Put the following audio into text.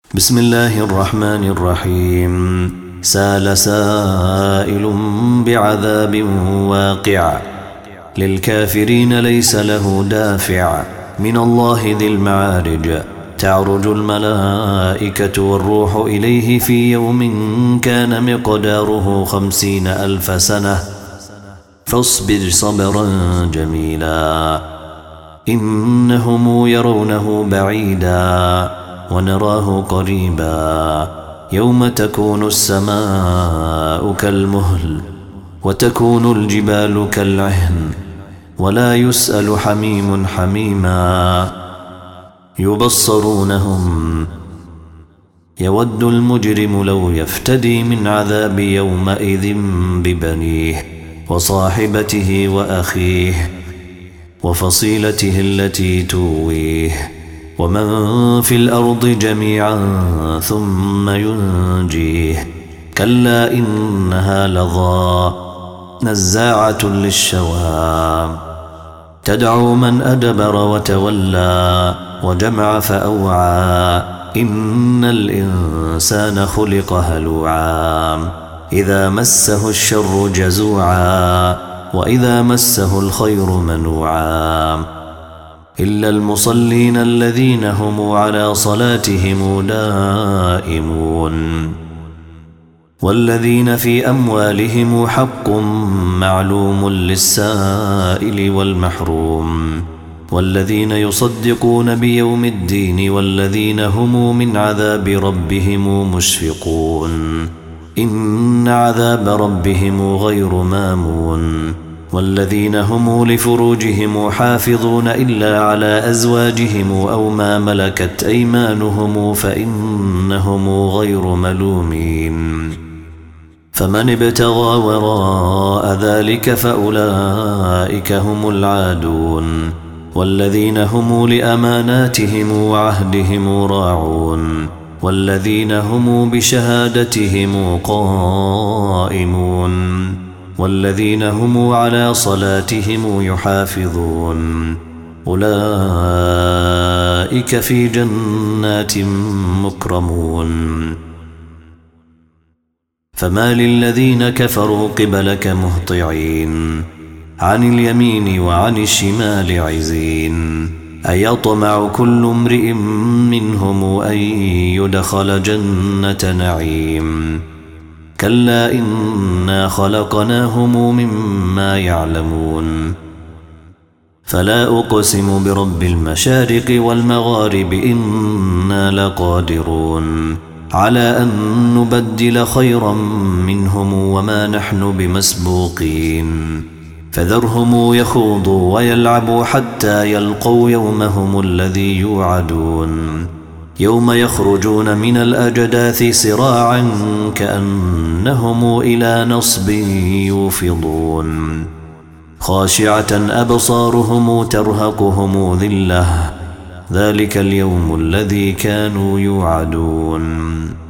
بسم الله الرحمن الرحيم. سال سائل بعذاب واقع للكافرين ليس له دافع من الله ذي المعارج. تعرج الملائكة والروح إليه في يوم كان مقداره 50,000 سنة فاصبر صبرا جميلا إنهم يرونه بعيدا ونراه قريبا يوم تكون السماء كالمهل وتكون الجبال كالعهن ولا يسأل حميم حميما يبصرونهم يود المجرم لو يفتدي من عذاب يومئذ ببنيه وصاحبته وأخيه وفصيلته التي تويه ومن في الأرض جميعا ثم ينجيه كلا إنها لظى نزاعة للشوى تدعو من أدبر وتولى وجمع فأوعى إن الإنسان خلق هلوعا إذا مسه الشر جزوعا وإذا مسه الخير منوعا إلا المصلين الذين هم على صلاتهم دائمون والذين في أموالهم حق معلوم للسائل والمحروم والذين يصدقون بيوم الدين والذين هم من عذاب ربهم مشفقون إن عذاب ربهم غير مامون والذين هم لفروجهم حافظون إلا على أزواجهم أو ما ملكت أيمانهم فإنهم غير ملومين فمن ابتغى وراء ذلك فأولئك هم العادون والذين هم لأماناتهم وعهدهم راعون والذين هم بشهادتهم قائمون والذين هم على صلاتهم يحافظون أولئك في جنات مكرمون فما للذين كفروا قبلك مهطعين عن اليمين وعن الشمال عزين أيطمع كل امرئ منهم أن يدخل جنة نعيم كلا إنا خلقناهم مما يعلمون فلا أقسم برب المشارق والمغارب إنا لقادرون على أن نبدل خيرا منهم وما نحن بمسبوقين فذرهم يخوضوا ويلعبوا حتى يلقوا يومهم الذي يوعدون يوم يخرجون من الأجداث سراعا كأنهم إلى نصب يوفضون خاشعة أبصارهم ترهقهم ذلة ذلك اليوم الذي كانوا يوعدون